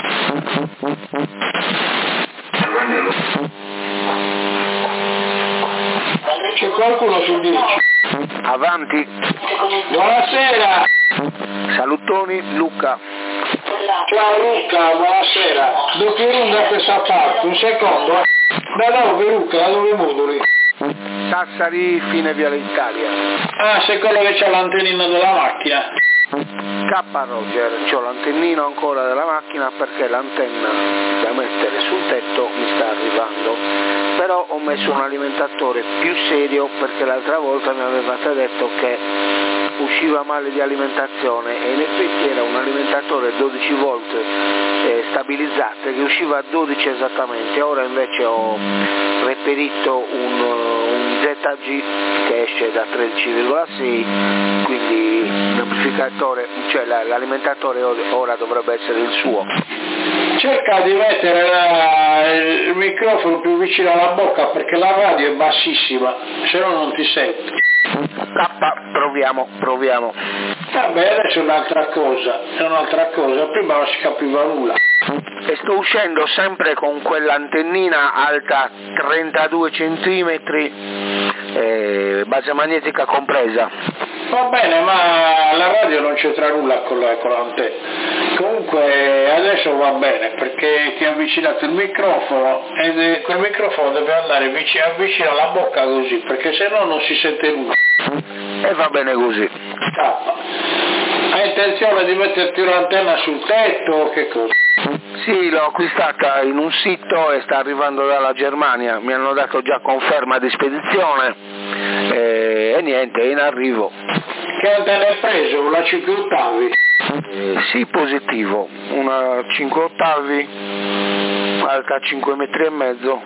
C'è qualcuno sul 10? Avanti. Buonasera. Salutoni, Luca. Ciao Luca, buonasera. Doppio lunga questa parte, un secondo. Da dove Luca, da dove moduli? Sassari, fine Viale Italia. Ah, sei quello che c'ha l'antennina della macchina. K Roger, c'ho l'antennino ancora della macchina perché l'antenna da mettere sul tetto mi sta arrivando, però ho messo un alimentatore più serio perché l'altra volta mi avevate detto che usciva male di alimentazione e in effetti era un alimentatore 12 volt stabilizzate che usciva a 12 esattamente. Ora invece ho reperito un ZG che esce da 13,6, quindi l'amplificatore, cioè l'alimentatore ora dovrebbe essere il suo. Cerca di mettere il microfono più vicino alla bocca perché la radio è bassissima, se no non ti sento. Proviamo. Vabbè, adesso è un'altra cosa, prima non si capiva nulla. E sto uscendo sempre con quell'antennina alta 32 centimetri, base magnetica compresa. Va bene, ma la radio non c'entra nulla con l'antenna. Comunque adesso va bene perché ti ha avvicinato il microfono e quel microfono deve andare vicino alla bocca così, perché se no non si sente nulla. E va bene così. Hai intenzione di metterti un'antenna sul tetto o che cosa? Sì, l'ho acquistata in un sito e sta arrivando dalla Germania, mi hanno dato già conferma di spedizione e niente, è in arrivo. Che antenna hai preso? Una 5 ottavi? Sì, positivo, una 5 ottavi, alta 5 metri e mezzo.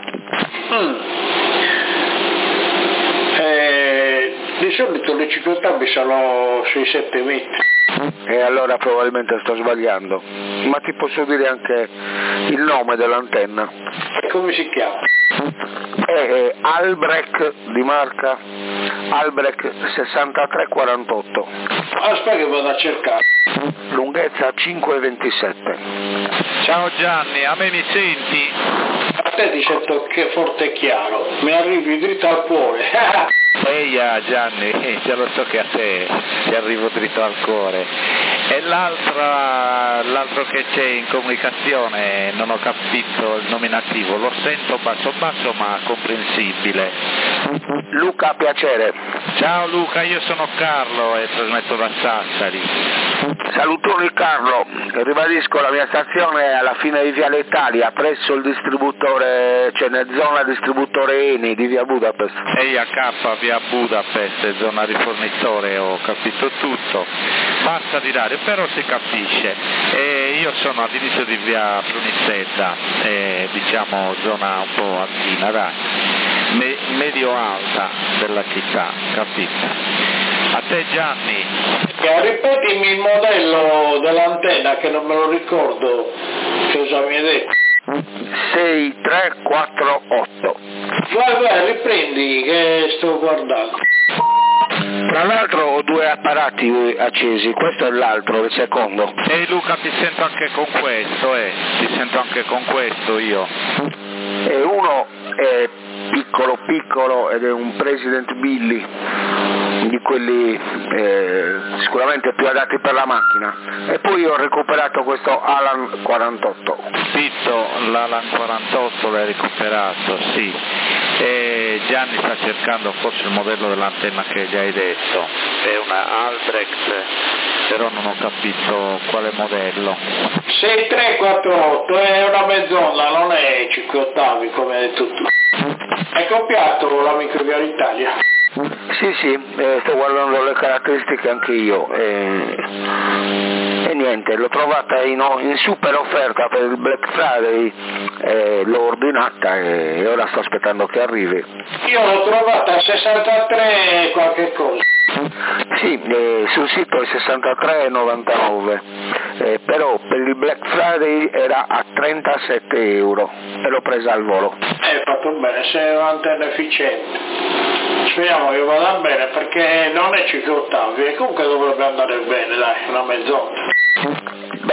Di solito le 5 ottavi sono sui 7 metri. E allora probabilmente sto sbagliando, ma ti posso dire anche il nome dell'antenna. Come si chiama? È Albrecht di marca, Albrecht 6348. Aspetta che vado a cercare. Lunghezza 5,27. Ciao Gianni, a me mi senti? A te ti sento che forte e chiaro, mi arrivi dritto al cuore. Eia Gianni, già lo so che a te ti arrivo dritto al cuore. E l'altro che c'è in comunicazione, non ho capito il nominativo, lo sento basso ma comprensibile. Luca, piacere. Ciao Luca, io sono Carlo e trasmetto da Sassari. Salutoni Carlo, ribadisco la mia stazione è alla fine di Viale Italia, presso il distributore, cioè nella zona distributore Eni di via Budapest. Eia K, via Budapest, zona rifornitore, ho capito tutto. Basta di radio, però si capisce. Io sono all'inizio di via Brunissetta, diciamo zona un po' altina, dai, medio-alta della città, capito? A te Gianni. Ripetimi il modello dell'antenna che non me lo ricordo, cosa mi hai detto? 6348. Guarda, riprendi che sto guardando. Tra l'altro ho due apparati accesi, questo è l'altro, il secondo. Ehi Luca, ti sento anche con questo, ti sento anche con questo io. E uno è piccolo ed è un President Billy, di quelli sicuramente più adatti per la macchina, e poi ho recuperato questo Alan 48. Vitto, l'Alan 48 l'hai recuperato, sì. E Gianni sta cercando forse il modello dell'antenna che gli hai detto, è una Albrecht, però non ho capito quale modello. 6348 è una mezz'onda, non è 5 ottavi come hai detto tu. Hai copiato la Microvia Italia? Sì, sto guardando le caratteristiche anche io e niente, l'ho trovata in super offerta per il Black Friday, l'ho ordinata e ora sto aspettando che arrivi. Io l'ho trovata a 63 qualche cosa. Sì, sul sito è 63,99, però per il Black Friday era a 37 euro e l'ho presa al volo. Hai fatto bene, sei un'antenna efficiente. Speriamo che vada bene perché non è 5 ottavi e comunque dovrebbe andare bene, dai, una mezz'ora. Beh,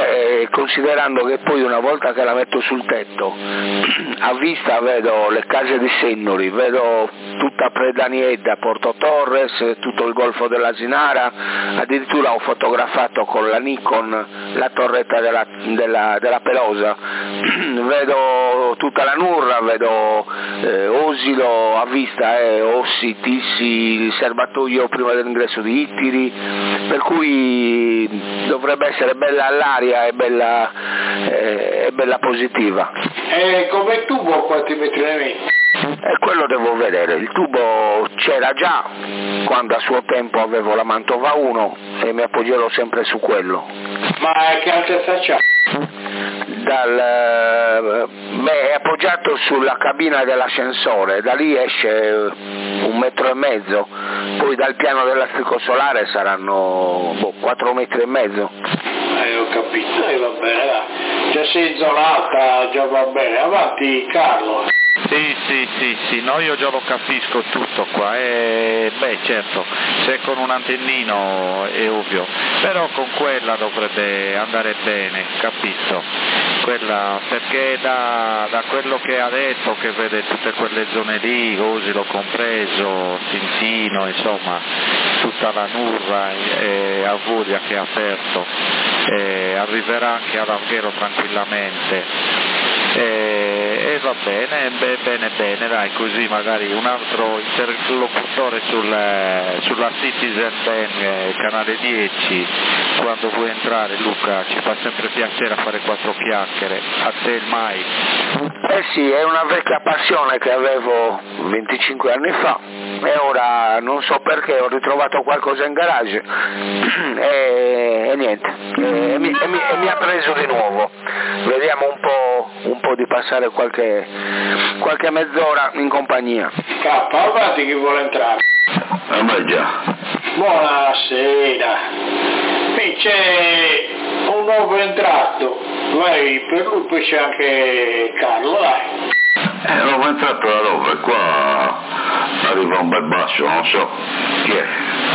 considerando che poi una volta che la metto sul tetto, a vista vedo le case di Sennuri, vedo tutta Predaniedda, Porto Torres, tutto il golfo dell'Asinara, addirittura ho fotografato con la Nikon la torretta della Pelosa, vedo tutta la Nurra, vedo Osilo a vista, Ossi, Tissi, il serbatoio prima dell'ingresso di Ittiri, per cui dovrebbe essere bella all'aria e bella positiva. E come tubo quanti metri ne metti? E quello devo vedere, il tubo c'era già quando a suo tempo avevo la Mantova 1 e mi appoggerò sempre su quello. Ma che altezza c'ha? È appoggiato sulla cabina dell'ascensore, da lì esce 1,5 metri, poi dal piano del lastrico solare saranno 4,5 metri. Ho capito, va bene, dai. Già sei in zona alta, già va bene. Avanti Carlo. Sì, no, io già lo capisco tutto qua, certo, se con un antennino è ovvio, però con quella dovrebbe andare bene, capito? Quella, perché da quello che ha detto, che vede tutte quelle zone lì, Osilo compreso, Tintino, insomma, tutta la Nurra e Avoglia che è aperto, arriverà anche ad Alghero tranquillamente. E va bene, dai, così magari un altro interlocutore sulla Citizen Ben, canale 10, quando vuoi entrare Luca, ci fa sempre piacere fare 4 chiacchiere, a te mai? Sì, è una vecchia passione che avevo 25 anni fa e ora non so perché ho ritrovato qualcosa in garage e niente, e mi ha preso di nuovo. Vediamo un po' di passare qualche mezz'ora in compagnia. Avanti chi vuole entrare. Beh già. Buonasera. Qui c'è un nuovo entrato, vai per lui, poi c'è anche Carlo, dai. Nuovo entrato da dove? Qua arriva un bel basso, non so chi è.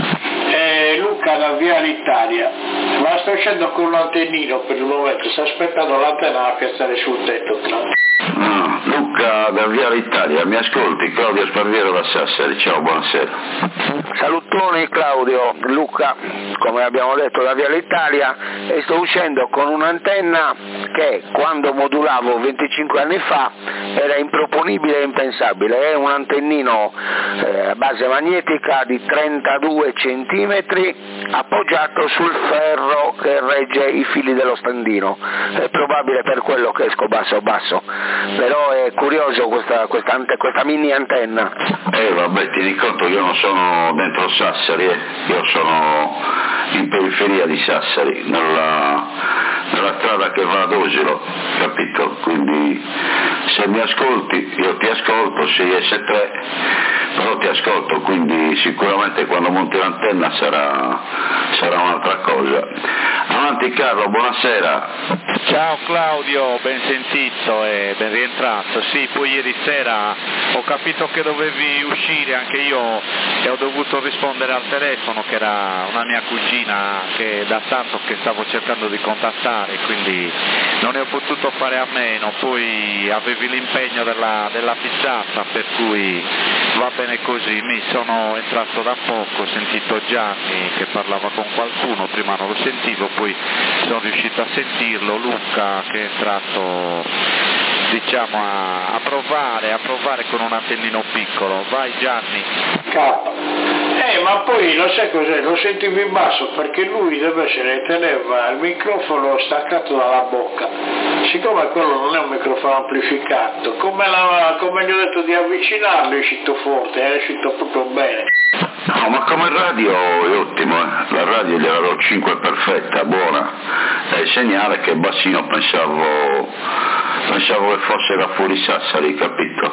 Luca da Viale Italia, ma sto uscendo con un antennino per il momento, sto aspettando l'antenna a piazzare sul tetto, Claudio. Luca da Viale Italia, mi ascolti? Claudio Sparviero da Sassari, ciao, buonasera. Salutoni Claudio, Luca, come abbiamo detto da Viale Italia, e sto uscendo con un'antenna che quando modulavo 25 anni fa era improponibile e impensabile, è un antennino a base magnetica di 32 centimetri appoggiato sul ferro che regge i fili dello standino, è probabile per quello che esco basso, però è curioso questa mini antenna. Vabbè, ti ricordo che io non sono dentro Sassari, io sono in periferia di Sassari, nella strada che va ad Osilo, capito? Quindi se mi ascolti, io ti ascolto, sei S3, però ti ascolto, quindi sicuramente quando monti l'antenna sarà un'altra cosa. Avanti Carlo, buonasera. Ciao Claudio, ben sentito e ben rientrato. Sì, poi ieri sera ho capito che dovevi uscire anche io e ho dovuto rispondere al telefono, che era una mia cugina che da tanto che stavo cercando di contattare, quindi non ne ho potuto fare a meno. Poi avevi l'impegno della pizzata, per cui va bene così. Mi sono entrato da poco, ho sentito Gianni che parlava con qualcuno, prima non lo sentivo, poi sono riuscito a sentirlo, Luca che è entrato diciamo a provare con un antennino piccolo. Vai Gianni. Ma poi lo sai cos'è? Lo sentivo in basso perché lui teneva il microfono staccato dalla bocca. Siccome quello non è un microfono amplificato, come gli ho detto di avvicinarlo è uscito forte, è uscito proprio bene. No, ma come radio è ottimo, la radio gliela do 5 perfetta, buona, è il segnale che bassino pensavo che fosse da fuori Sassari, capito?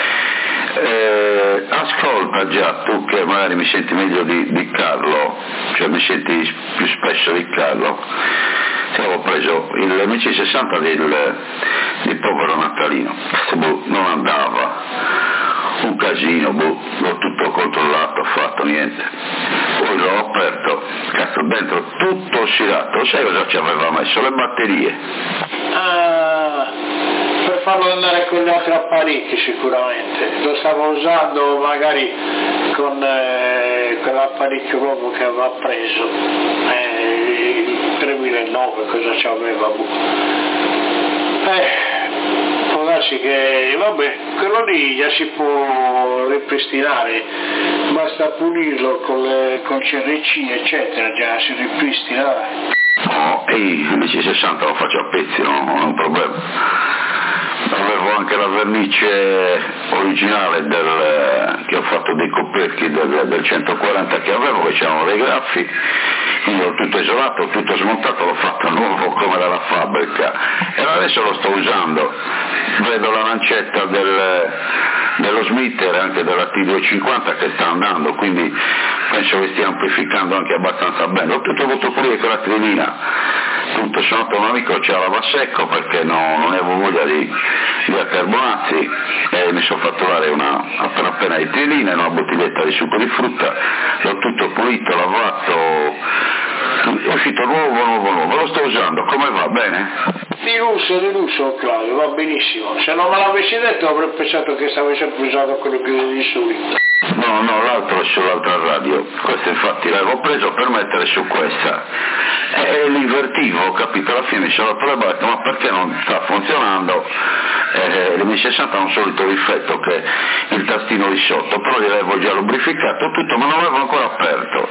Ascolta già, tu che magari mi senti meglio di Carlo, cioè mi senti più spesso di Carlo, avevo preso il MC60 del povero Natalino, non andava, un casino, l'ho tutto controllato, ho fatto niente. poi l'ho aperto, cazzo, dentro tutto ossidato, sai cosa ci aveva messo? Le batterie. Per farlo andare con gli altri apparecchi sicuramente, lo stavo usando magari con quell'apparecchio proprio che aveva preso, il 3009 cosa ci aveva. Può darsi che, vabbè, quello lì già si può ripristinare, basta pulirlo con CRC eccetera, già si ripristina. No, il C60 lo faccio a pezzi, non è un problema. Avevo anche la vernice originale che ho fatto dei coperchi del 140 che avevo, che c'erano dei graffi, quindi l'ho tutto isolato, tutto smontato, l'ho fatto nuovo come dalla fabbrica e adesso lo sto usando. Vedo la lancetta dello Smitter e anche della T250 che sta andando, quindi penso che stia amplificando anche abbastanza bene. Ho tutto avuto pulire con la trilina, tutto sono un amico c'era secco perché non avevo voglia di accarbonati e mi sono fatto dare appena di trilina e una bottiglietta di succo di frutta, l'ho tutto pulito, lavato, è uscito nuovo, lo sto usando, come va? Bene? Di lusso Claudio, va benissimo, se non me l'avessi detto avrei pensato che stavo sempre usando quello che di solito. No, l'altro è sull'altra radio, questa infatti l'avevo preso per mettere su questa e l'invertivo, ho capito, alla fine mi sono rotto le balle, ma perché non sta funzionando? Le mie 60 hanno un solito difetto che il tastino di sotto, però li avevo già lubrificato tutto, ma non l'avevo ancora aperto.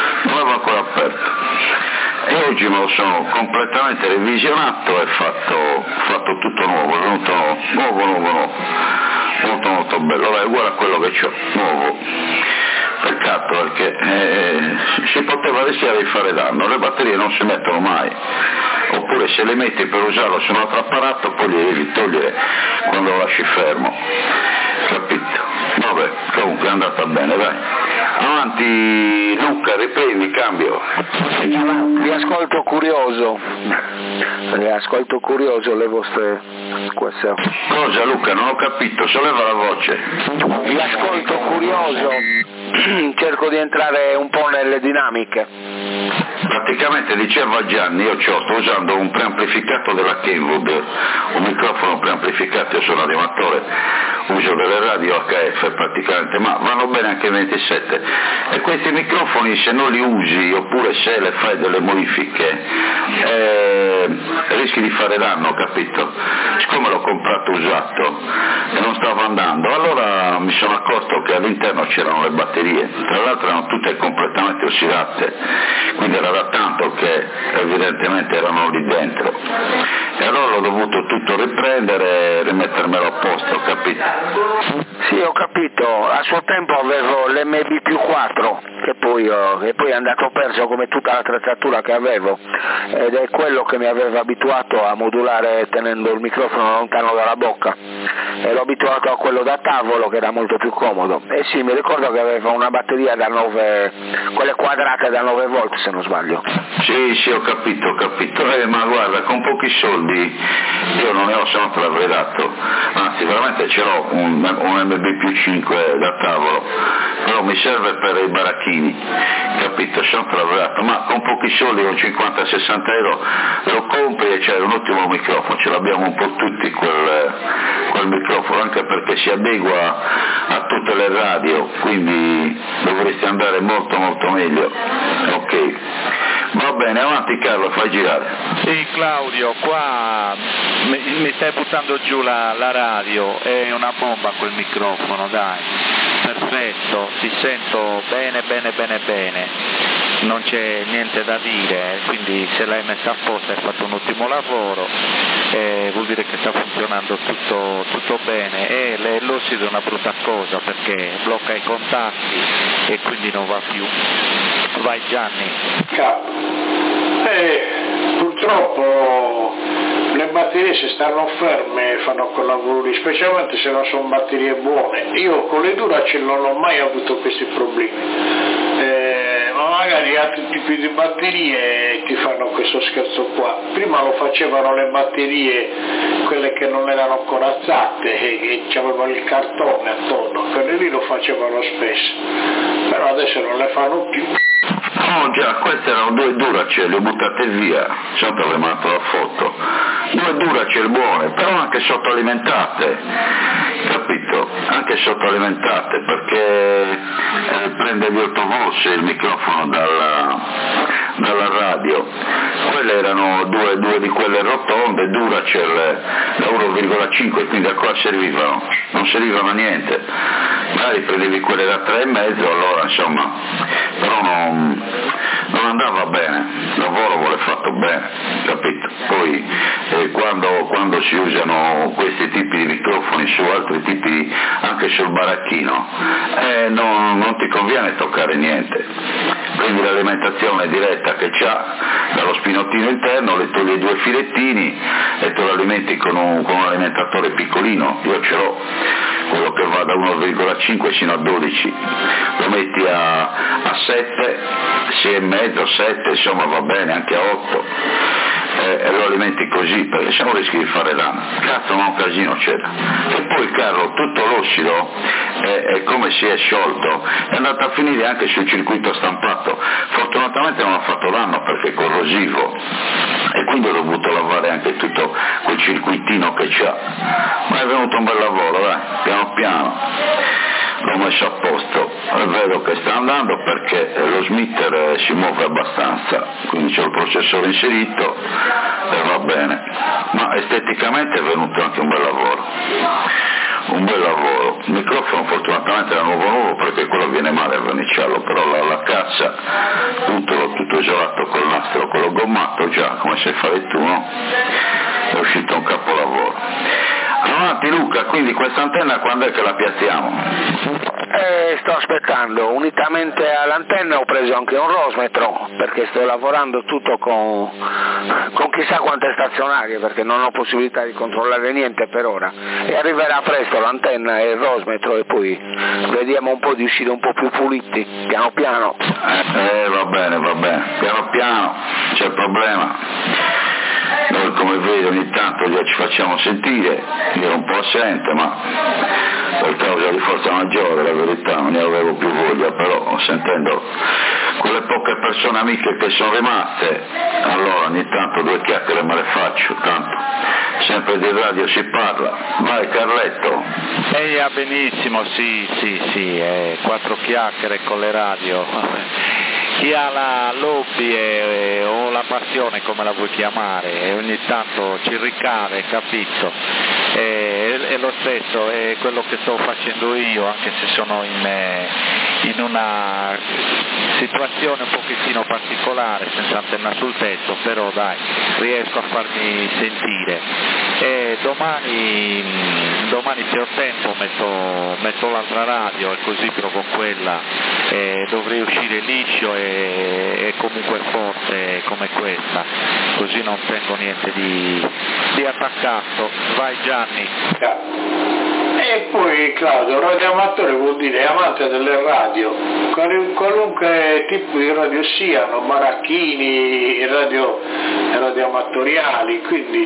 E oggi me lo sono completamente revisionato e fatto tutto nuovo, è venuto nuovo, molto bello, è uguale a quello che c'ho, nuovo. Peccato perché si poteva rischiare di fare danno, le batterie non si mettono mai, oppure se le metti per usarlo su un altro apparato poi li devi togliere quando lo lasci fermo, capito? Vabbè, comunque è andata bene, dai. Avanti Luca, riprendi, cambio. Vi ascolto curioso le vostre queste. Cosa Luca? Non ho capito, solleva la voce. Vi ascolto curioso, cerco di entrare un po' nelle dinamiche. Praticamente dicevo a Gianni, io sto usando un preamplificato della Kenwood, un microfono preamplificato, io sono animatore, uso delle radio HF praticamente, ma vanno bene anche 27 e questi microfoni se non li usi oppure se le fai delle modifiche rischi di fare danno, capito? Siccome l'ho comprato usato e non stava andando, allora mi sono accorto che all'interno c'erano le batterie, tra l'altro erano tutte completamente ossidate, quindi era da tanto che evidentemente erano lì dentro e allora ho dovuto tutto riprendere e rimettermelo a posto, capito? Sì, ho capito, a suo tempo avevo l'MB+4 che poi è andato perso come tutta l'attrezzatura che avevo ed è quello che mi aveva abituato a modulare tenendo il microfono lontano dalla bocca e l'ho abituato a quello da tavolo che era molto più comodo e sì, mi ricordo che aveva una batteria da 9, quelle quadrate da 9 volt se non sbaglio. Sì, ho capito, ma guarda, con pochi soldi io non ne ho, se no te l'avrei dato, anzi veramente ce l'ho un MB+5 da tavolo, però mi serve per i baracchini, capito, se no te l'avrei dato, ma con pochi soldi, con 50-60 euro lo compri e c'è un ottimo microfono, ce l'abbiamo un po' tutti quel microfono, anche perché si adegua a tutte le radio, quindi dovresti andare molto meglio, ok. Va bene, avanti Carlo, fai girare. Sì Claudio, qua mi stai buttando giù la radio, è una bomba quel microfono, dai, perfetto, ti sento bene, non c'è niente da dire, quindi se l'hai messa a posto hai fatto un ottimo lavoro, vuol dire che sta funzionando tutto bene e l'ossido è una brutta cosa perché blocca i contatti e quindi non va più. Vai Gianni. Purtroppo le batterie se stanno ferme fanno quel lavoro lì, specialmente se non sono batterie buone. Io con le Duracell non ho mai avuto questi problemi, ma magari altri tipi di batterie ti fanno questo scherzo qua. Prima lo facevano le batterie, quelle che non erano corazzate e c'avevano il cartone attorno, quelle lì lo facevano spesso, però adesso non le fanno più. No, già, queste erano 2 Duracell, le ho buttate via, sotto le mandato la foto. 2 Duracell buone, però anche sottoalimentate, capito? Anche sottoalimentate, perché prende gli autovoce il microfono dalla radio. Quelle erano due di quelle rotonde, Duracell da 1,5, quindi a cosa servivano? Non servivano a niente. Magari prendevi quelle da 3,5, allora insomma, però non andava bene, il lavoro vuole fatto bene, capito? Poi quando si usano questi tipi di microfoni su altri tipi, anche sul baracchino, non ti conviene toccare niente. Prendi l'alimentazione diretta che c'ha dallo spinottino interno, le togli 2 filettini e te lo alimenti con un alimentatore piccolino. Io ce l'ho, quello che va da 1,5 sino a 12, lo metti a 7, 6,5, 7, insomma va bene, anche a 8, e lo alimenti così, perché se no rischi di fare danno. Cazzo, ma un casino c'era. E poi il carro, tutto l'ossido, è come si è sciolto, è andato a finire anche sul circuito stampato. Fortunatamente non ha fatto danno perché è corrosivo, e quindi ho dovuto lavare anche tutto quel circuitino che c'ha, ma è venuto un bel lavoro, dai, piano piano l'ho messo a posto e vedo che sta andando, perché lo smitter si muove abbastanza, quindi c'è il processore inserito e va bene, ma esteticamente è venuto anche un bel lavoro. Il microfono fortunatamente era nuovo perché quello viene male a verniciarlo, però la cassa tutto isolato col nastro, quello gommato, già come sai fare tu, no? È uscito un capolavoro. Avanti Luca, quindi questa antenna quando è che la piazziamo? Sto aspettando, unitamente all'antenna ho preso anche un rosmetro, perché sto lavorando tutto con chissà quante stazionarie, perché non ho possibilità di controllare niente per ora, e arriverà presto l'antenna e il rosmetro, e poi vediamo un po' di uscire un po' più puliti, piano piano. Va bene, piano piano, c'è il problema. Noi come vedi ogni tanto già ci facciamo sentire, io ero un po' assente, ma per causa di forza maggiore, la verità, non ne avevo più voglia, però sentendo quelle poche persone amiche che sono rimaste, allora ogni tanto 2 chiacchiere me le faccio, tanto sempre di radio si parla. Vai Carletto. Va benissimo, sì, 4 chiacchiere con le radio. Chi ha la lobby o la passione, come la vuoi chiamare, e ogni tanto ci ricade, capito? È lo stesso, è quello che sto facendo io, anche se sono in una situazione un pochettino particolare, senza antenna sul tetto, però dai, riesco a farmi sentire. Domani se ho tempo metto l'altra radio e così provo quella, dovrei uscire liscio e comunque forte come questa, così non tengo niente di attaccato. Vai Gianni. E poi Claudio, radioamatore vuol dire amante delle radio, qualunque tipo di radio siano, baracchini, radioamatoriali, quindi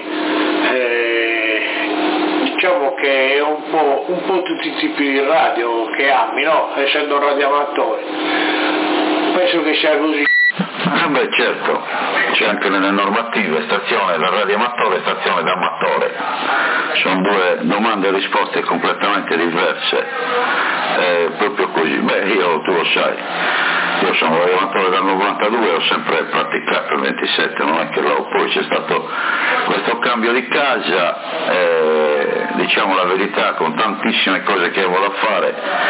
diciamo che è un po' tutti i tipi di radio che ami, no? Essendo un radioamatore, penso che sia così. Beh certo, c'è anche nelle normative stazione da radioamatore e stazione da amatore, sono 2 domande e risposte completamente diverse, proprio così. Tu lo sai, io sono radioamatore dal 92 e ho sempre praticato il 27, non è che poi c'è stato questo cambio di casa, diciamo la verità, con tantissime cose che avevo da fare,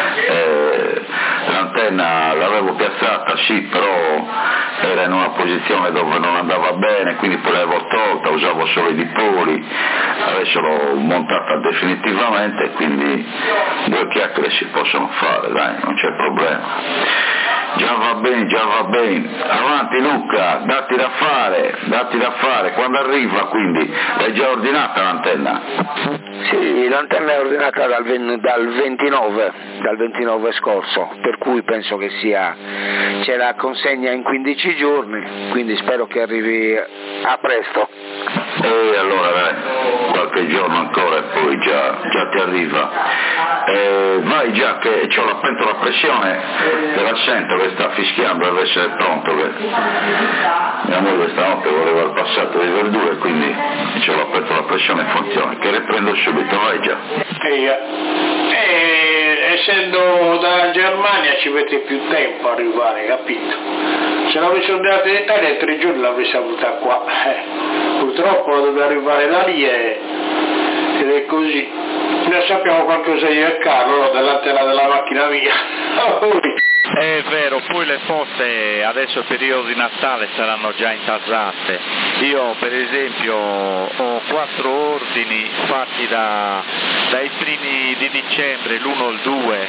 l'antenna l'avevo piazzata sì, però era in una posizione dove non andava bene, quindi poi l'avevo tolta, usavo solo i dipoli, adesso l'ho montata definitivamente, quindi 2 chiacchiere si possono fare, dai, non c'è problema. Già va bene, avanti Luca, datti da fare, quando arriva quindi, l'hai già ordinata l'antenna? Sì, l'antenna è ordinata dal 29 scorso, per cui penso che c'è la consegna in 15 giorni, quindi spero che arrivi a presto. E allora dai, qualche qualche giorno ancora e poi già ti arriva. Vai già che c'ho la pentola a pressione, te la sento che sta fischiando, deve essere pronto, che mia moglie stanotte voleva il passato di verdure, quindi c'ho la pentola a pressione in funzione, che riprendo subito, vai già. Essendo dalla Germania ci mette più tempo a arrivare, capito? Se l'avessi ordinato in Italia in 3 giorni l'avrei avuta qua, purtroppo deve arrivare da lì ed è così. Noi sappiamo qualcosa io e Carlo dell'antena della macchina mia. È vero, poi le poste adesso periodo di Natale saranno già intasate. Io per esempio ho 4 ordini fatti dai primi di dicembre, l'1 al 2,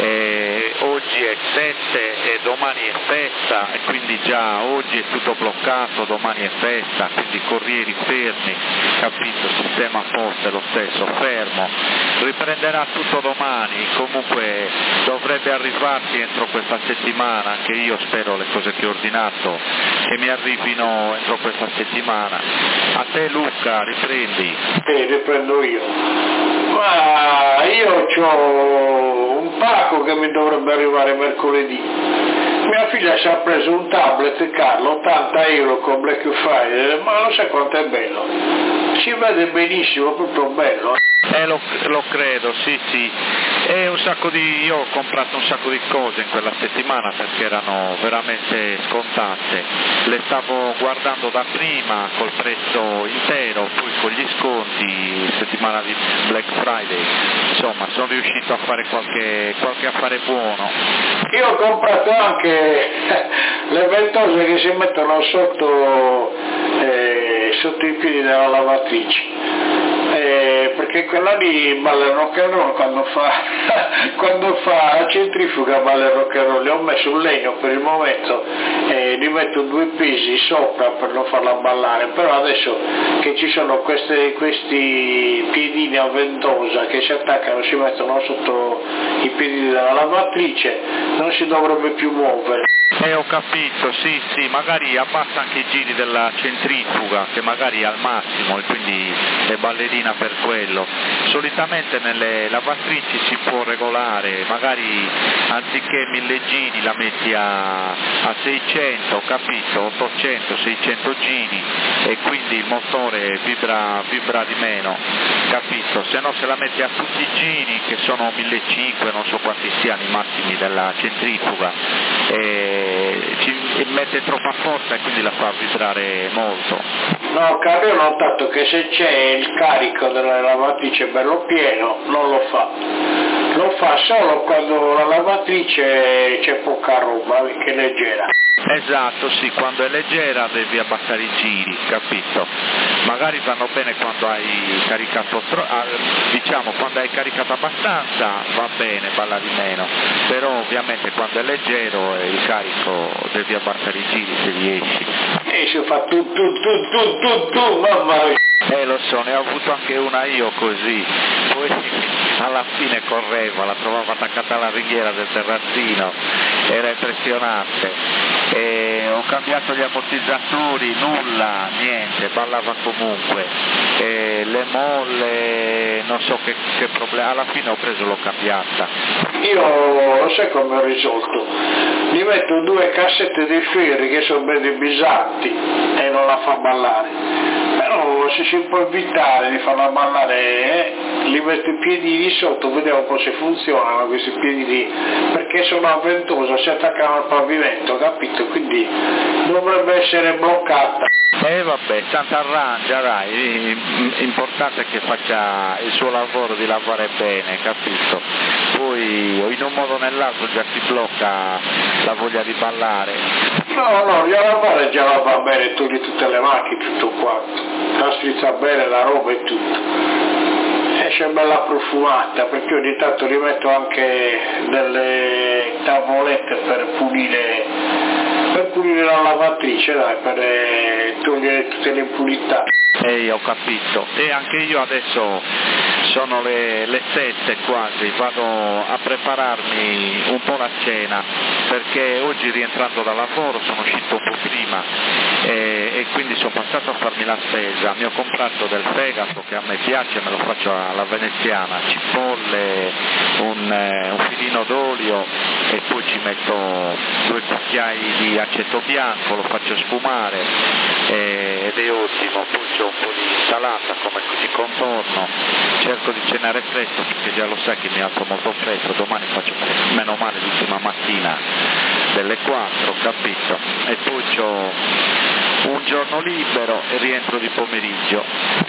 oggi è 7 e domani è festa, e quindi già oggi è tutto bloccato, domani è festa, quindi corrieri fermi, capito? Sistema poste lo stesso, fermo. Riprenderà tutto domani, comunque dovrebbe arrivarsi entro questa settimana, anche io spero le cose che ho ordinato che mi arrivino entro questa settimana. A te Luca, riprendi? Riprendo io. Ma io ho un pacco che mi dovrebbe arrivare mercoledì. Mia figlia si è preso un tablet, Carlo, 80 euro con Black Friday, ma non sai quanto è bello. Si vede benissimo, tutto bello. Lo credo, sì. Io ho comprato un sacco di cose in quella settimana perché erano veramente scontate. Le stavo guardando da prima col prezzo intero, poi con gli sconti, settimana di Black Friday. Insomma, sono riuscito a fare qualche affare buono. Io ho comprato anche le ventose che si mettono sotto i piedi della lavatrice. Perché quella lì balla il rock and roll quando fa la centrifuga, balla il rock and roll. Le ho messo un legno per il momento e li metto 2 pesi sopra per non farla ballare, però adesso che ci sono questi piedini a ventosa che si attaccano, si mettono sotto i piedi della lavatrice, non si dovrebbe più muovere. Ho capito, sì, magari abbassa anche i giri della centrifuga, che magari è al massimo e quindi è ballerina per quello. Solitamente nelle lavatrici si può regolare, magari anziché 1000 giri la metti a 600, capito? 800, 600 giri e quindi il motore vibra di meno, capito? Se no se la metti a tutti i giri, che sono 1500, non so quanti siano i massimi della centrifuga, ci mette troppa forza e quindi la fa vibrare molto. No, Carlo, io ho notato che se c'è il carico della lavatrice bello pieno non lo fa. Lo fa solo quando la lavatrice c'è poca roba, che è leggera. Esatto, sì, quando è leggera devi abbassare i giri, capito? Magari vanno bene quando hai caricato quando hai caricato abbastanza va bene, balla di meno, però ovviamente quando è leggero il carico devi abbassare i giri se riesci. E si fa tu, mamma mia. Lo so, ne ho avuto anche una io così, poi alla fine correva, la trovavo attaccata alla ringhiera del terrazzino, era impressionante. Ho cambiato gli ammortizzatori, nulla, niente, ballava comunque. Le molle, non so che problema, alla fine ho preso, l'ho cambiata. Io lo sai come ho risolto? Gli metto 2 cassette di ferri che sono belli bisanti e non la fa ballare. Però se si può evitare di farla ballare, li metto i piedini sotto, vediamo poi se funzionano questi piedini, perché sono a ventosa, si attaccano al pavimento, capito? Quindi dovrebbe essere bloccata. Vabbè, s'arrangia, dai, l'importante è che faccia il suo lavoro di lavorare bene, capito? Poi in un modo o nell'altro già si blocca la voglia di ballare. No, già lavare già la va bene, togli tutte le macchine, tutto quanto, la strizza bene la roba e tutto. Esce bella profumata, perché ogni tanto rimetto anche delle tavolette per pulire la lavatrice, dai, per togliere tutte le impurità. Ho capito, e anche io adesso sono le 7 quasi, vado a prepararmi un po' la cena, perché oggi rientrando dal lavoro sono uscito un po' prima e quindi sono passato a farmi la spesa, mi ho comprato del fegato che a me piace, me lo faccio alla veneziana, cipolle, un filino d'olio e poi ci metto 2 cucchiai di aceto bianco, lo faccio sfumare ed è ottimo, poi c'ho un po' di insalata come di contorno, cerco di cenare presto perché già lo sai che mi alzo molto presto, domani faccio meno male l'ultima mattina delle 4, capito? E poi c'ho un giorno libero e rientro di pomeriggio.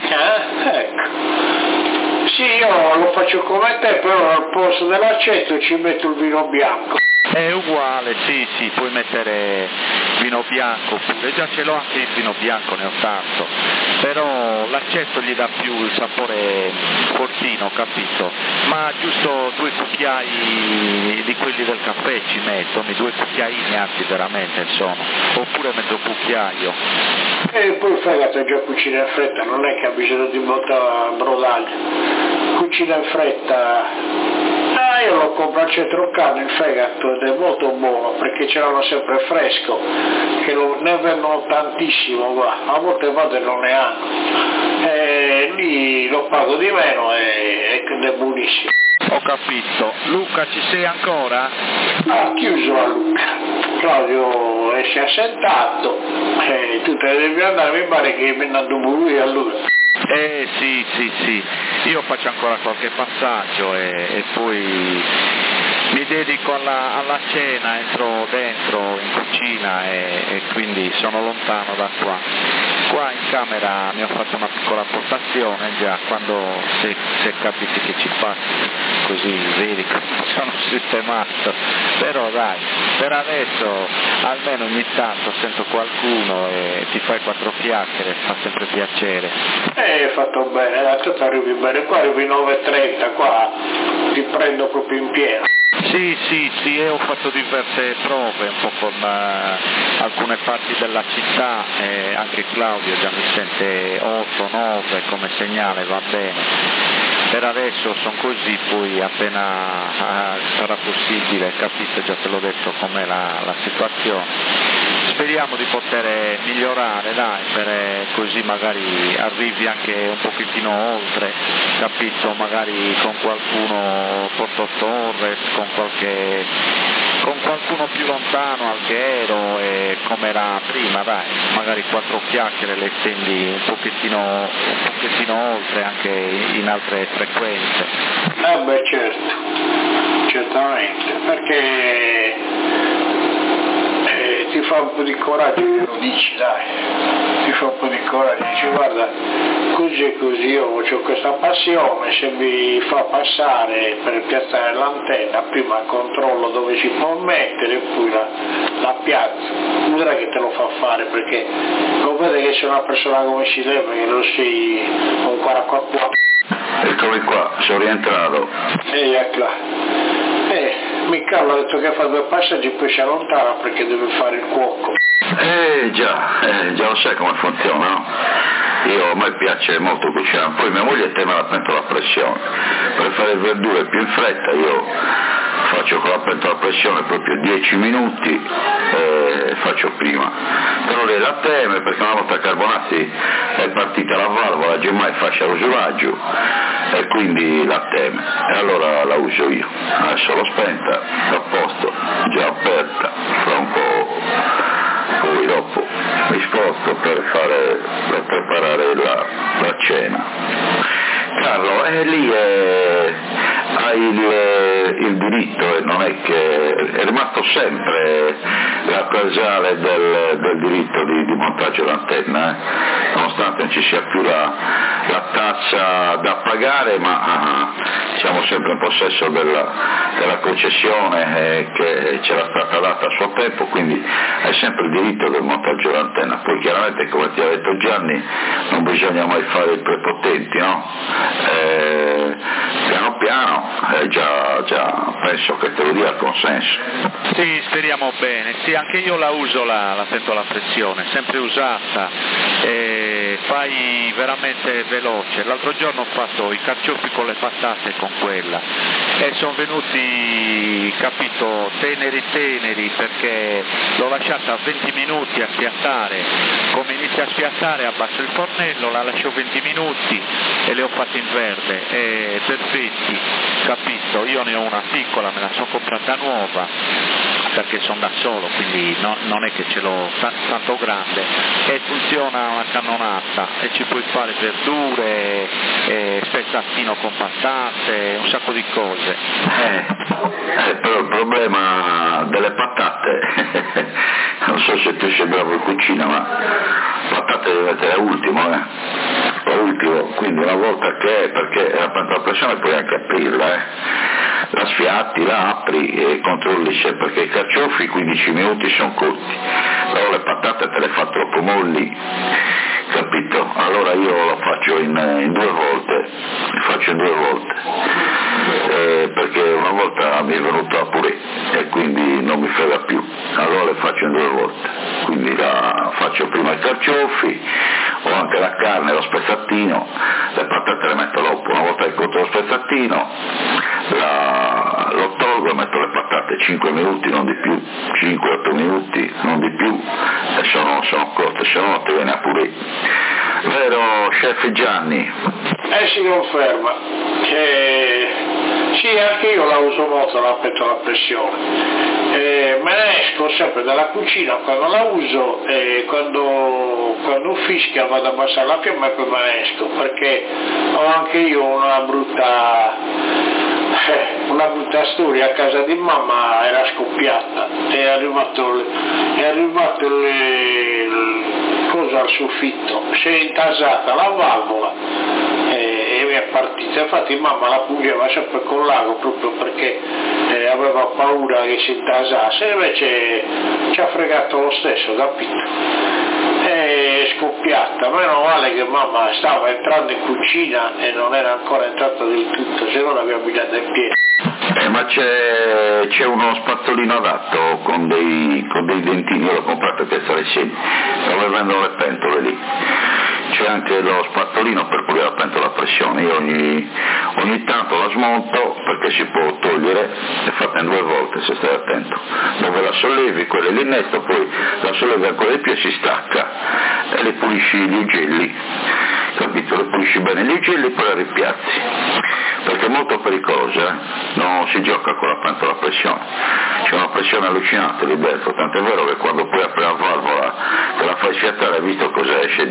Ecco. Sì, io lo faccio come te, però al posto dell'aceto ci metto il vino bianco. È uguale, sì, puoi mettere vino bianco pure, già ce l'ho anche il vino bianco, ne ho tanto, però l'aceto gli dà più il sapore fortino, capito? Ma giusto 2 cucchiai di quelli del caffè ci metto, 2 cucchiaini anzi veramente sono, oppure mezzo cucchiaio. E poi il fegato già cucina in fretta, non è che ha bisogno di molta brodaglia, cucina in fretta. Io lo compro al centro carne il fegato ed è molto buono perché ce l'hanno sempre fresco, che ne vendono tantissimo qua, a volte vado e non ne hanno, e lì lo pago di meno ed è buonissimo. Ho capito. Luca, ci sei ancora? Ha chiuso a Luca, Claudio si è assentato e tu te ne devi andare, mi pare che mi andando lui a lui. Sì, io faccio ancora qualche passaggio e poi mi dedico alla cena, entro dentro in cucina e quindi sono lontano da qua. Qua in camera mi ho fatto una piccola potazione già, quando se capiti che ci passi così vedi che sono sistemato, però dai, per adesso almeno ogni tanto sento qualcuno e ti fai 4 chiacchiere, fa sempre piacere. Hai fatto bene, tu arrivi bene, qua arrivi 9:30, qua ti prendo proprio in pieno. Sì, ho fatto diverse prove un po' con alcune parti della città e anche Claudio già mi sente 8, 9 come segnale, va bene. Per adesso sono così, poi appena sarà possibile, capite, già te l'ho detto com'è la situazione. Speriamo di poter migliorare, dai, così magari arrivi anche un pochettino oltre, capito, magari con qualcuno Porto Torres, con qualcuno più lontano, Alghero e come era prima, dai, magari 4 chiacchiere le stendi un pochettino oltre anche in altre frequenze. Beh certo, certamente, perché ti fa un po' di coraggio che lo dici, dai, ti fa un po' di coraggio, dici guarda, così e così, io ho questa passione, se mi fa passare per piazzare l'antenna, prima controllo dove si può mettere e poi la piazza, vedrai che te lo fa fare, perché non vede che sei una persona come si deve, che non sei ancora qua. Eccomi qua, sono rientrato. Michello ha detto che fa 2 passaggi e poi si allontana perché deve fare il cuoco. Già lo sai come funziona, no? A me piace molto cucinare, poi mia moglie teme la pentola a pressione, per fare le verdure più in fretta io faccio con la pentola a pressione proprio 10 minuti e faccio prima, però lei la teme perché una volta carbonati è partita la valvola, giammai faccia l'usuraggio e quindi la teme e allora la uso io. Adesso l'ho spenta, a posto, già aperta, fra un po' poi dopo mi sposto per preparare la cena. Carlo, lì hai il diritto e non è che è rimasto sempre la causale del diritto di montaggio d'antenna, nonostante non ci sia più la tassa da pagare, ma siamo sempre in possesso della concessione che c'era stata data a suo tempo, quindi hai sempre il diritto del montaggio d'antenna. Poi chiaramente, come ti ha detto Gianni, non bisogna mai fare i prepotenti, no? Piano piano, già penso che te lo dia il consenso. Sì, speriamo bene. Sì, anche io la uso la pentola a pressione, sempre usata. fai veramente veloce. L'altro giorno ho fatto i carciofi con le patate con quella e sono venuti, capito, teneri perché l'ho lasciata 20 minuti a sfiattare. Come inizia a sfiattare abbasso il fornello, la lascio 20 minuti e le ho fatte in verde, perfetti, capito? Io ne ho una piccola, me la sono comprata nuova perché sono da solo, quindi non è che ce l'ho tanto grande, e funziona una cannonata e ci puoi fare verdure, spezzatino con patate, un sacco di cose. Però il problema delle patate, non so se tu sei bravo in cucina, ma patate deve mettere ultimo, quindi una volta perché la pentola a pressione puoi anche aprirla, la sfiatti, la apri e controlli sempre, perché i carciofi 15 minuti sono corti, però le patate te le fa troppo molli, capito? Allora io lo faccio in 2 volte, perché una volta mi è venuto a purè e quindi non mi frega più, allora le faccio in 2 volte, quindi la faccio prima i carciofi, ho anche la carne, lo spezzatino, le patate le metto dopo, una volta che cotto lo spezzatino lo tolgo e metto le patate 5 minuti, non di più, 5-8 minuti, non di più, e sono cotte, se no ti viene a purè. Vero, chef Gianni? Si conferma che sì, anche io la uso molto la pentola a pressione, me ne esco sempre dalla cucina quando la uso e quando fischia vado a abbassare la fiamma e poi me ne esco, perché ho anche io una brutta storia. A casa di mamma era scoppiata, è arrivato il coso al soffitto, si è intasata la valvola e mi è partita. Infatti mamma la pungeva sempre con l'ago proprio perché aveva paura che si intasasse, invece ci ha fregato lo stesso, capito? È scoppiata, meno male che mamma stava entrando in cucina e non era ancora entrata del tutto, se no l'abbiamo pigliata in piedi. Ma c'è uno spazzolino adatto con dei dentini, io l'ho comprato che sarà insieme, dove vendono le pentole lì. C'è anche lo spazzolino per pulire la pentola a pressione, io ogni tanto la smonto perché si può togliere, è fatta in 2 volte se stai attento, dove la sollevi, quella è l'innetto, poi la sollevi ancora di più e si stacca e le pulisci gli ugelli, capito? Le pulisci bene gli ugelli e poi la ripiazzi, perché è molto pericolosa, non si gioca con la pentola a pressione, c'è una pressione allucinante lì dentro, tant'è vero che quando poi apri la valvola te la fai sfiattare, hai visto cosa esce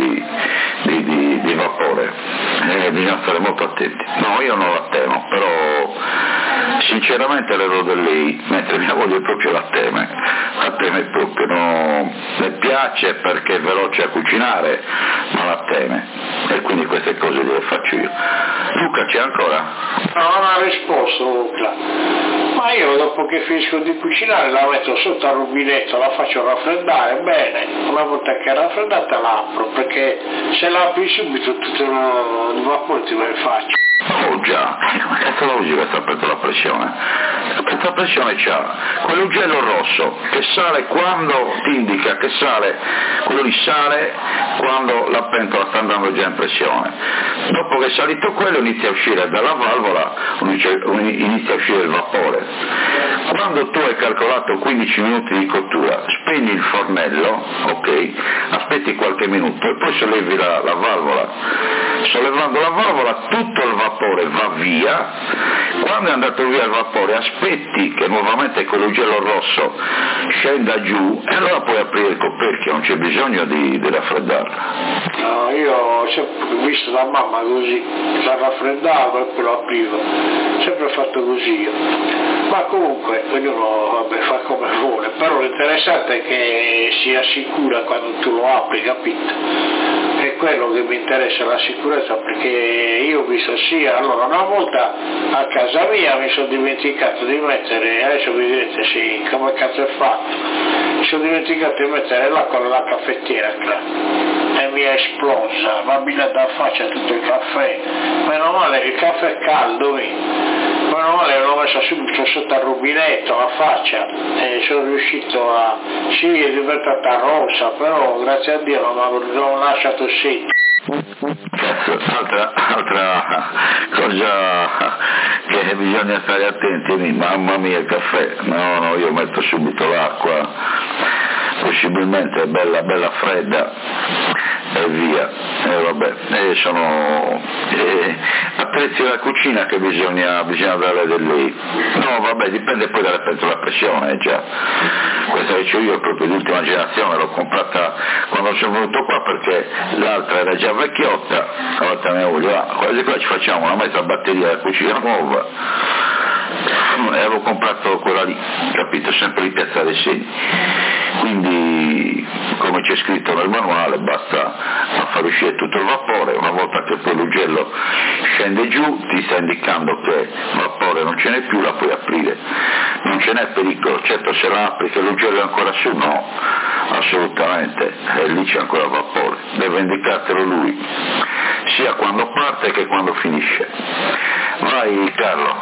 di vapore, bisogna stare molto attenti. No, io non la temo, però sinceramente le do del lei, mentre mia moglie proprio la teme proprio, no, le piace perché è veloce a cucinare, ma la teme, e quindi queste cose le faccio io. Luca, c'è ancora? No, non ha risposto Luca, ma io dopo che finisco di cucinare la metto sotto al rubinetto, la faccio raffreddare bene, una volta che è raffreddata la apro, perché se la apri subito tutto il vapore ti va in faccia. Oh già, come cazzo la usi questa pentola a pressione? La pentola a pressione c'ha quell'ugello rosso che sale quando ti indica che sale, quello lì sale quando la pentola sta andando già in pressione. Dopo che è salito quello inizia a uscire dalla valvola, inizia a uscire il vapore. Quando tu hai calcolato 15 minuti di cottura, spegni il fornello, ok, aspetti qualche minuto e poi sollevi la valvola. Sollevando la valvola tutto il vapore va via, quando è andato via il vapore aspetti che nuovamente quell'ugello rosso scenda giù e allora puoi aprire il coperchio, non c'è bisogno di raffreddarla. No, io ho sempre visto da mamma così, la raffreddavo e poi lo aprivo, sempre fatto così io. Ma comunque ognuno fa come vuole, però l'interessante è che sia sicura quando tu lo apri, capito? È quello che mi interessa, la sicurezza, perché io ho visto allora una volta a casa mia mi sono dimenticato di mettere, adesso vi direte sì, come cazzo è fatto, mi sono dimenticato di mettere l'acqua nella caffettiera e mi è esplosa, ma mi da faccia tutto il caffè, meno male che il caffè è caldo, meno male che l'ho messa subito sotto al rubinetto, la faccia, e sono riuscito è diventata rossa, però grazie a Dio non mi hanno lasciato secco. Altra cosa che bisogna stare attenti, mamma mia il caffè, no, io metto subito l'acqua, possibilmente bella fredda e via, sono attrezzi della cucina che bisogna dare lì. No, vabbè, dipende poi dalle pentole a pressione, già. Questa che c'ho io è proprio l'ultima generazione, l'ho comprata quando sono venuto qua perché l'altra era già vecchiotta, la volta mia moglie, quasi qua ci facciamo una mezza batteria della cucina nuova. E avevo comprato quella lì, capito, sempre in Piazza dei Segni, quindi come c'è scritto nel manuale basta far uscire tutto il vapore, una volta che poi l'ugello scende giù ti sta indicando che il vapore non ce n'è più, la puoi aprire, non ce n'è pericolo, certo se la apri che l'ugello è ancora su, no, assolutamente, e lì c'è ancora il vapore, deve indicartelo lui, sia quando parte che quando finisce. Vai Carlo.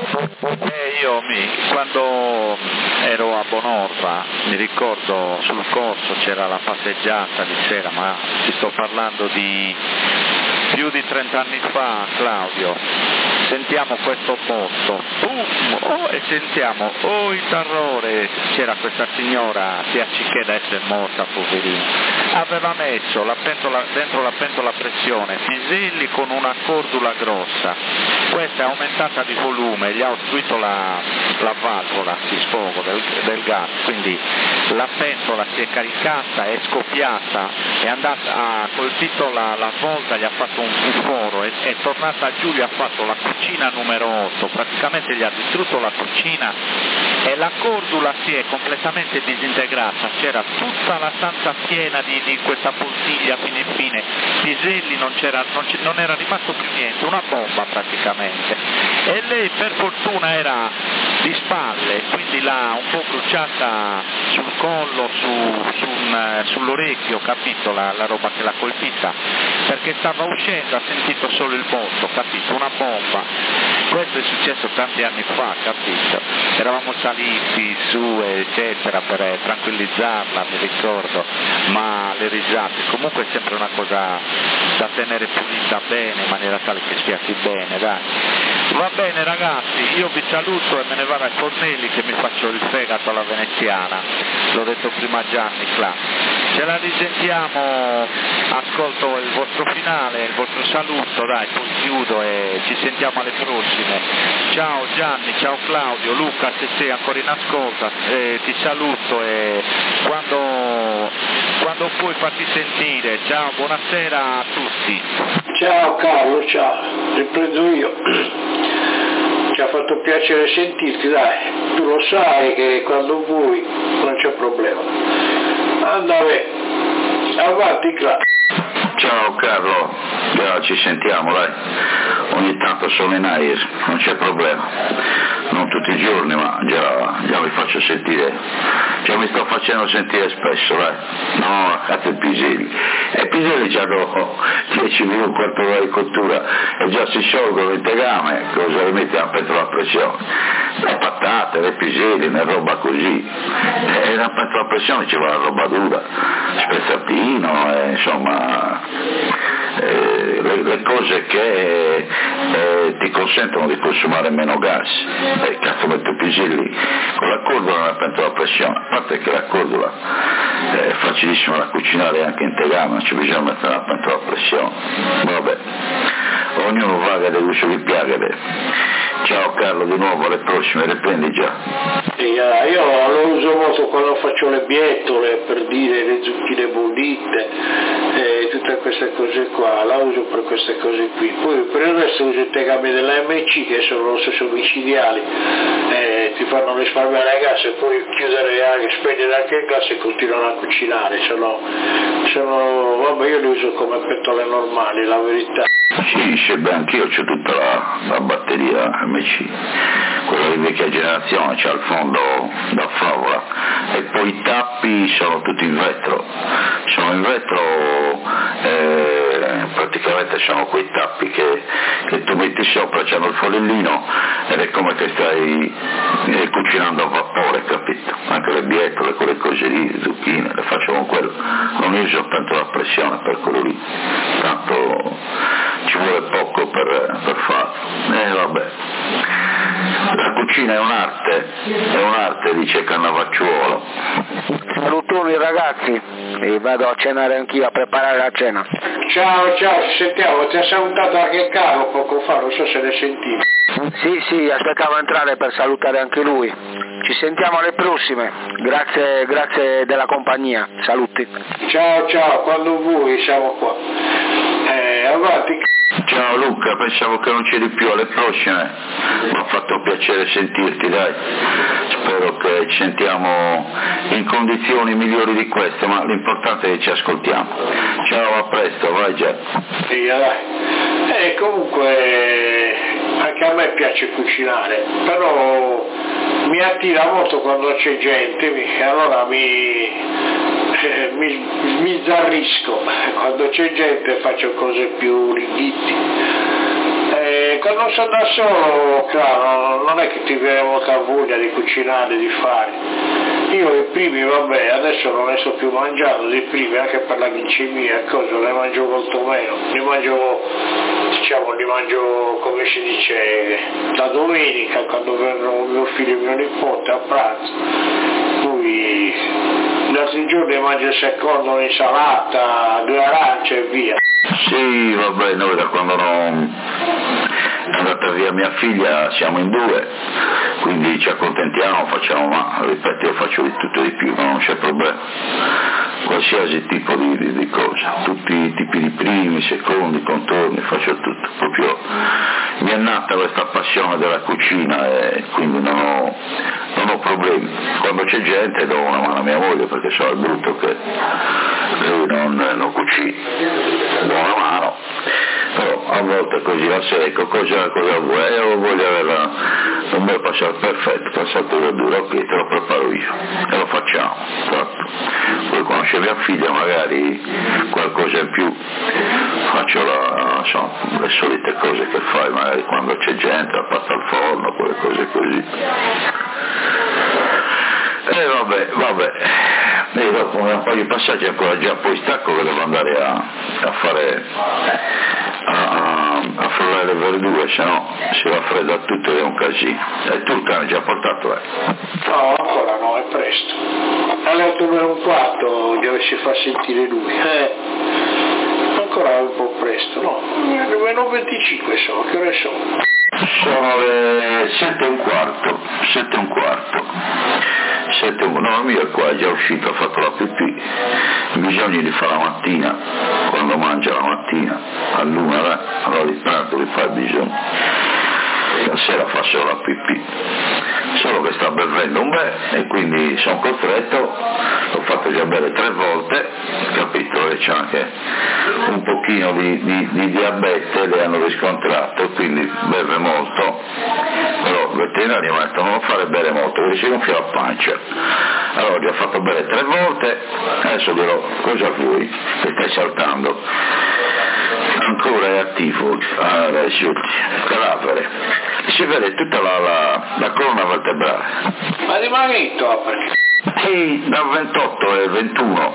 Io quando ero a Bonorva, mi ricordo sul corso c'era la passeggiata di sera, ma ti sto parlando di più di 30 anni fa, Claudio, sentiamo questo botto, e sentiamo, il terrore, c'era questa signora, sia che adesso è morta, poverina, aveva messo dentro la pentola a pressione piselli con una cordula grossa, questa è aumentata di volume, gli ha ostruito la valvola di sfogo del gas, quindi la pentola si è caricata, è scoppiata, ha colpito la volta, gli ha fatto un foro, è tornata giù, gli ha fatto la cucina numero 8, praticamente gli ha distrutto la cucina e la cordula si è completamente disintegrata, c'era tutta la stanza piena di questa bottiglia fino in fine, piselli, non era rimasto più niente, una bomba praticamente, e lei per fortuna era di spalle, quindi l'ha un po' bruciata sul collo, sull'orecchio, capito, la roba che l'ha colpita, perché stava uscendo, ha sentito solo il botto, capito, una bomba. Questo è successo tanti anni fa, capito, eravamo saliti su eccetera per tranquillizzarla, mi ricordo, ma le risate, comunque è sempre una cosa da tenere pulita bene, in maniera tale che spiacci bene, dai. Va bene ragazzi, io vi saluto e me ne vado a Corneli che mi faccio il fegato alla veneziana, l'ho detto prima a Gianni, ce la risentiamo, ascolto il vostro finale, il vostro saluto, dai, poi chiudo e ci sentiamo alle prossime. Ciao Gianni, ciao Claudio, Luca se sei ancora in ascolto, ti saluto e quando puoi farti sentire, ciao, buonasera a tutti. Ciao Carlo, ciao, riprendo io. Ci ha fatto piacere sentirti, dai, tu lo sai che quando vuoi non c'è problema. Avanti Claudio. Ciao Carlo, ci sentiamo, dai, ogni tanto sono in air, non c'è problema, non tutti i giorni, ma già mi faccio sentire, già mi sto facendo sentire spesso, dai, no, a cazzo i piselli, e i piselli già dopo 10 minuti, un quarto d'ora di cottura, e già si sciolgono il tegame, cosa le metti a pentola a pressione, le patate, le piselli, una roba così, e la pentola a pressione ci va la roba dura, spezzatino, insomma, le cose che ti consentono di consumare meno gas, cazzo metto i piselli con la cordula nella pentola a pressione, a parte che la cordula è facilissima da cucinare anche in tegame, non c'è bisogno di mettere la pentola a pressione, vabbè, ognuno vaga dell'uso di piaghe. Ciao Carlo, di nuovo, alle prossime, riprendi già. Io lo uso molto quando faccio le bietole, per dire le zucchine bollite, tutte queste cose qua, la uso per queste cose qui. Poi per il resto uso i tegami della MC che sono lo stesso micidiali, ti fanno risparmiare gas e poi spegnere anche il gas e continuano a cucinare, vabbè, io li uso come pentole normali, la verità. Sì, beh, anch'io c'ho tutta la batteria MC, quella di vecchia generazione, c'ha il fondo da favola, e poi i tappi sono tutti in vetro, praticamente sono quei tappi che tu metti sopra, c'hanno il forellino ed è come che stai cucinando a vapore, capito? Anche le bietole, quelle cose lì, le zucchine, le faccio con quello, non uso tanto la pressione per quello lì, tanto ci vuole poco per farlo, vabbè. La cucina è un'arte, dice Cannavacciuolo. Salutoni ragazzi, e vado a cenare anch'io, a preparare la cena. Ciao, ci sentiamo, ti ha salutato anche Carlo poco fa, non so se ne sentivi. Sì, aspettavo entrare per salutare anche lui. Ci sentiamo alle prossime, grazie della compagnia, saluti. Ciao, quando vuoi siamo qua. Avanti. Ciao Luca, pensavo che non c'eri più, alle prossime, mi ha fatto piacere sentirti, dai, spero che ci sentiamo in condizioni migliori di queste, ma l'importante è che ci ascoltiamo. Ciao, a presto, vai già. Sì, dai. Comunque anche a me piace cucinare, però mi attira molto quando c'è gente, allora mi sbizzarrisco, quando c'è gente faccio cose più righitti. Quando sono da solo, claro, non è che ti viene molta voglia di cucinare, di fare. Io i primi, vabbè, adesso non ne sto più mangiando, i primi anche per la glicemia e cose, ne mangio molto meno, li mangio come si dice, la domenica quando vengono mio figlio e mio nipote a pranzo, poi gli altri giorni mangio il secondo un'insalata, 2 arance e via. Sì, vabbè, noi da quando è andata via mia figlia siamo in 2, quindi ci accontentiamo, ma ripeto, io faccio di tutto e di più, non c'è problema, qualsiasi tipo di cosa, tutti i tipi di primi, secondi, contorni, faccio tutto, proprio mi è nata questa passione della cucina e quindi non ho problemi. Quando c'è gente do una mano a mia moglie perché so il brutto che lui non cucina, do una mano, però a volte così la secco, cosa vuoi? Io voglio avere un bel passato perfetto, passato di verdura, ok, te lo preparo io e lo facciamo, esatto. Poi quando c'è mia figlia magari qualcosa in più faccio le solite cose che fai magari quando c'è gente, la pasta al forno, quelle cose così. Vabbè, e dopo un paio di passaggi ancora già, poi stacco che devo andare a fare a frullare le verdure, se no si raffredda tutto ed è un casino. E tu il cane già portato? No, ancora no, è presto. Alle 8:15 dovessi far sentire lui. Ancora un po' presto, no? 9:25 sono, che ore sono? Sono le 7:15. 7:15, no, il mio è qua, è già uscito, ha fatto la pipì, bisogna di fare la mattina, quando mangia la mattina, all'1, allora di pranzo li fa il bisogno, la sera fa solo la pipì, solo che sta bevendo un bel e quindi sono costretto, l'ho fatto già bere 3 volte, capito, e c'è anche un pochino di diabete, le hanno riscontrato, quindi beve molto, però il veterinario mi ha detto non lo fare bere molto perché si gonfia la pancia, allora gli ho fatto bere 3 volte, adesso dirò cosa vuoi, che stai saltando, ancora è attivo, risulti, cadavere, si vede tutta la colonna vertebrale. Ma è dimagrito perché? Sì, dal 28 e 21.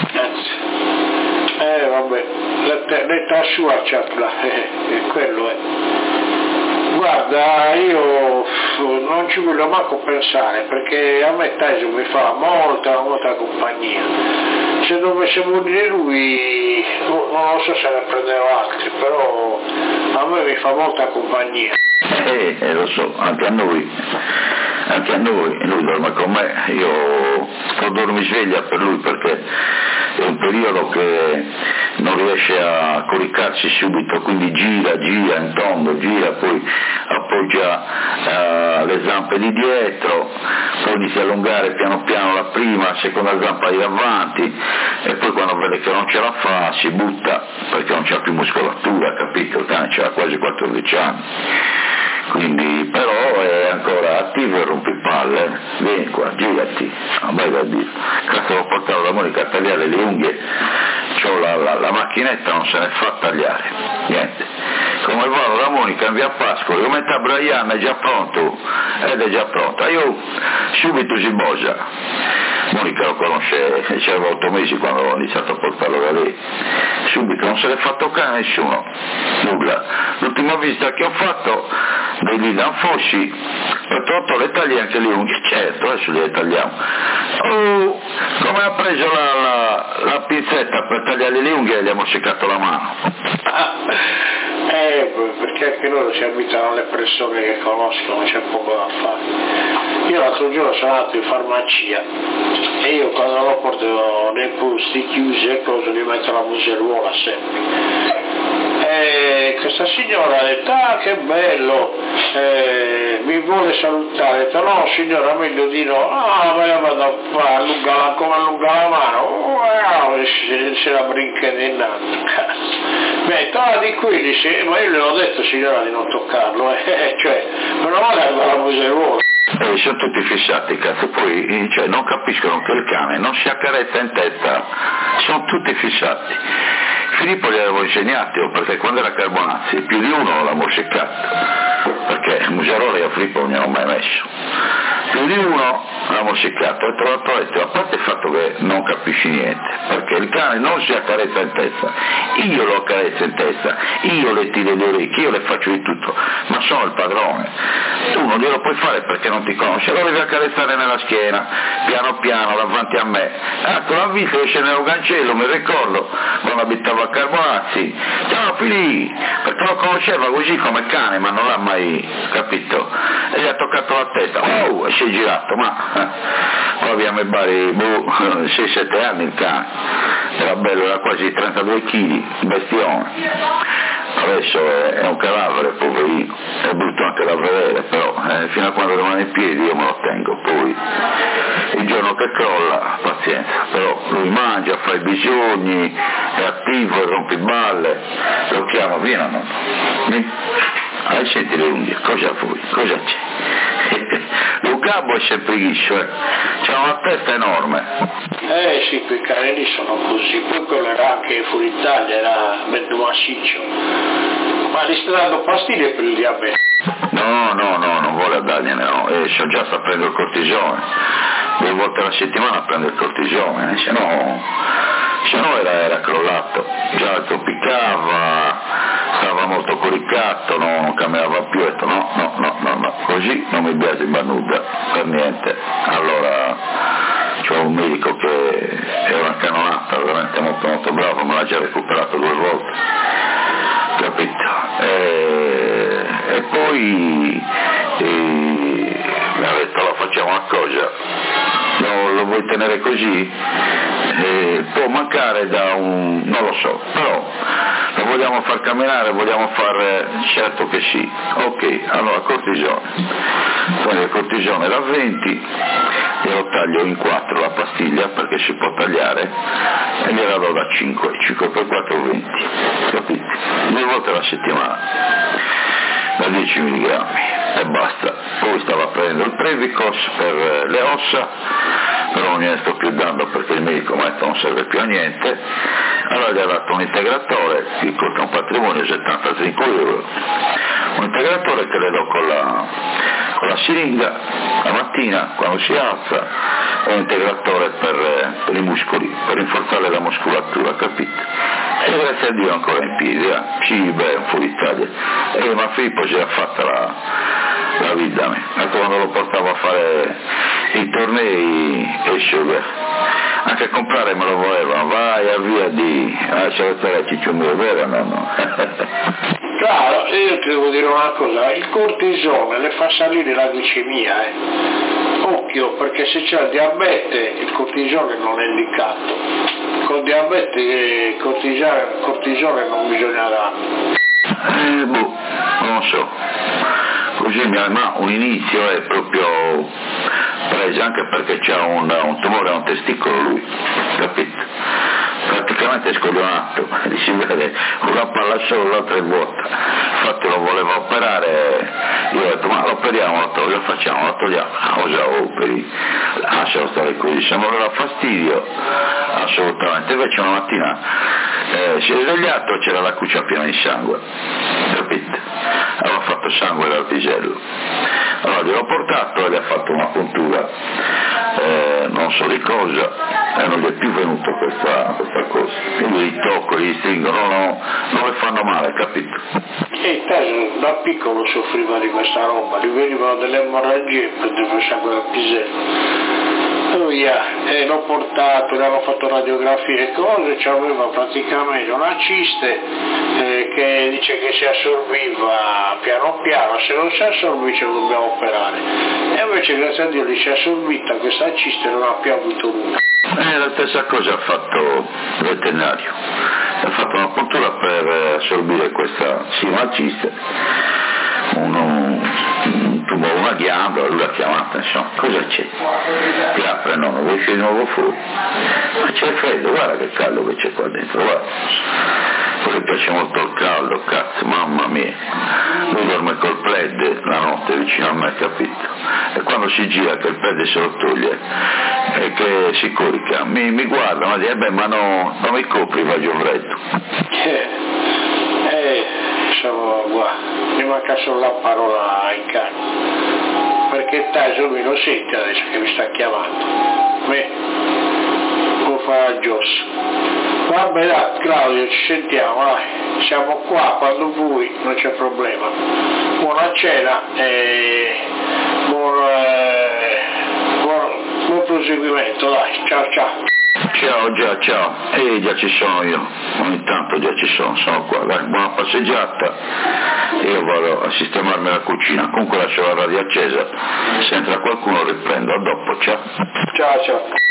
Vabbè, l'età sua c'ha, quello è. Guarda, io non ci voglio manco pensare, perché a me Tyson mi fa molta compagnia. Se dovesse morire lui, non lo so se ne prenderò altri, però a me mi fa molta compagnia. Lo so, anche a noi, lui dorme con me, io sto dormisveglia per lui perché è un periodo che non riesce a coricarsi subito, quindi gira in tondo, poi appoggia le zampe di dietro, poi inizia a allungare piano piano la prima, la seconda zampa di avanti e poi quando vede che non ce la fa si butta perché non c'ha più muscolatura, capito? Il cane c'ha quasi 14 anni. Quindi però è ancora attivo e rompipalle, vieni qua, girati, a me da dire, cazzo l'ho portato da Monica a tagliare le unghie, la macchinetta non se ne fa tagliare, niente. Come vado da Monica in via Pascoli, come sta Brian è già pronto, ed è già pronta, io subito si bogia. Monica lo conosce, c'era 8 mesi quando ho iniziato a portarlo da lì, subito non se ne fa toccare a nessuno, nulla. L'ultima visita che ho fatto dei Lilan Fossi, ho tolto le taglie anche le unghie, certo, adesso le tagliamo. Oh, come ha preso la pinzetta per tagliare le unghie, gli abbiamo seccato la mano. Perché anche loro si abitano alle persone che conoscono, c'è poco da fare. Io l'altro giorno sono andato in farmacia e io quando lo porto nei posti chiusi e cose gli metto la museruola sempre. E questa signora ha detto: ah, che bello, mi vuole salutare. Ha detto: no signora, meglio di no. Ah, me la vado a fare, come allunga la mano, se la brinca di nato. Beh, di qui dice, ma io le ho detto signora di non toccarlo, cioè, me lo vado a la museruola. Sono tutti fissati, cazzo, poi cioè, non capiscono che il cane non si accarezza in testa, sono tutti fissati. Filippo gli avevo insegnato, perché quando era Carbonazzi più di uno l'avevo seccato, perché museruola io a Filippo non ne ho mai messo. Più di uno l'avevo seccato e trovato letto, a parte il fatto che non capisci niente, perché il cane non si accarezza in testa, io lo accarezzo in testa, io le tiro le orecchie, io le faccio di tutto, ma sono il padrone, tu non glielo puoi fare perché non ti conosci, lo devi accarezzare nella schiena, piano piano, davanti a me. Ecco, l'ho visto che scendeva un cancello, mi ricordo, quando abitavo a Carbonazzi, ciao Filì, perché lo conosceva così come cane, ma non l'ha mai capito, e gli ha toccato la testa, oh, e si è girato, ma poi abbiamo i vari 6-7 anni il cane, era bello, era quasi 32 kg, bestione, adesso è un cadavere, poverino, è brutto anche da vedere, però fino a quando rimane in piedi io me lo tengo, poi il giorno che crolla, pazienza, però lui mangia, fa i bisogni, è attivo, rompe balle, lo chiamo, vieni nonno. Senti le unghie, cosa vuoi? Cosa c'è? Lo gabbo è sempre liscio, c'ha una testa enorme. Sì, quei cani lì sono così, poi quello era anche fuori Italia, era mezzo massiccio. Ma gli sta dando pastiglie per il diabete? No, non vuole dargliene, no, so già sta prendendo il cortisone, 2 volte alla settimana prende il cortisone, se no era crollato, già zoppicava, stava molto coricato, non camminava più, ho detto no, così non mi piace Banuda, per niente. Allora c'ho un medico che è una canonata, veramente molto molto bravo, me l'ha già recuperato 2 volte, capito? E poi mi ha detto: allora facciamo una cosa, lo vuoi tenere così? Può mancare non lo so, però lo vogliamo far camminare, vogliamo fare, certo che sì, ok, allora cortisone, quindi il cortisone da 20, glielo taglio in 4 la pastiglia perché si può tagliare e gliela do da 5 per 4 20, capite? 2 volte alla settimana, da 10 mg e basta. Poi stava prendendo il Previcos per le ossa, però non gliene sto più dando perché il medico mi ha detto non serve più a niente, allora gli ha dato un integratore che costa un patrimonio 75 euro, un integratore che le do con la siringa la mattina quando si alza, è un integratore per i muscoli, per rinforzare la muscolatura, capito? E grazie a Dio ancora in piedi, sì, beh, un po' d'Italia, ma Filippo si era fatta la vita, ecco, quando lo portavo a fare i tornei e sugar, anche a comprare me lo volevano, vai a via di lasciare stare a Ciccio mio, vero no? Claro, io ti devo dire una cosa, il cortisone le fa salire la glicemia, occhio, perché se c'è il diabete il cortisone non è indicato, col diabete il cortisone non bisogna dare. Non so, così ma un inizio è proprio preso anche perché c'ha un tumore a un testicolo lui, capito? Praticamente è scoglionato, si vede una palla sola, l'altra è vuota, infatti lo voleva operare, io ho detto ma lo operiamo, lo facciamo, lo togliamo, cosa operi? Lascialo stare così, se non aveva fastidio, assolutamente. Invece una mattina si è svegliato, c'era la cuccia piena di sangue, capite? Aveva fatto sangue dal pisello. Allora gliel'ho portato e gli ha fatto una puntura, non so di cosa, e non gli è più venuto questa cosa. Quindi li tocco, li stringono, non le fanno male, capito? E te da piccolo soffriva di questa roba, gli venivano delle emorragie e prendeva sangue dal pisello. Lui l'ho portato, gli hanno fatto radiografie e cose, c'aveva praticamente una ciste che dice che si assorbiva piano piano, se non si assorbisce lo dobbiamo operare. E invece grazie a Dio gli si è assorbita questa ciste e non ha più avuto nulla. La stessa cosa ha fatto il veterinario, ha fatto una puntura per assorbire questa ciste, un tubo, una ghiandola, lui l'ha chiamata, insomma, cosa c'è? Ti apre, no, non vuoi uscire di nuovo fuori? Ma c'è freddo, guarda che caldo che c'è qua dentro, guarda. Poi piace molto il caldo, cazzo, mamma mia. Lui dorme col plaid la notte vicino a me, capito? E quando si gira che il plaid se lo toglie e che si corica, mi guarda, ma dice, beh, ma non mi copri, vai giù in letto. Insomma, guarda, mi manca solo la parola ai cani, perché Taso mi lo sente adesso che mi sta chiamando. Beh, può fare a Gios. Vabbè dai, Claudio, ci sentiamo, dai. Siamo qua quando vuoi, non c'è problema. Buona cena e buon proseguimento, dai, ciao ciao. Ciao, già ci sono io, ogni tanto già ci sono qua, dai, buona passeggiata, io vado a sistemarmi la cucina, comunque lascio la radio accesa, se entra qualcuno riprendo, a dopo, ciao. Ciao.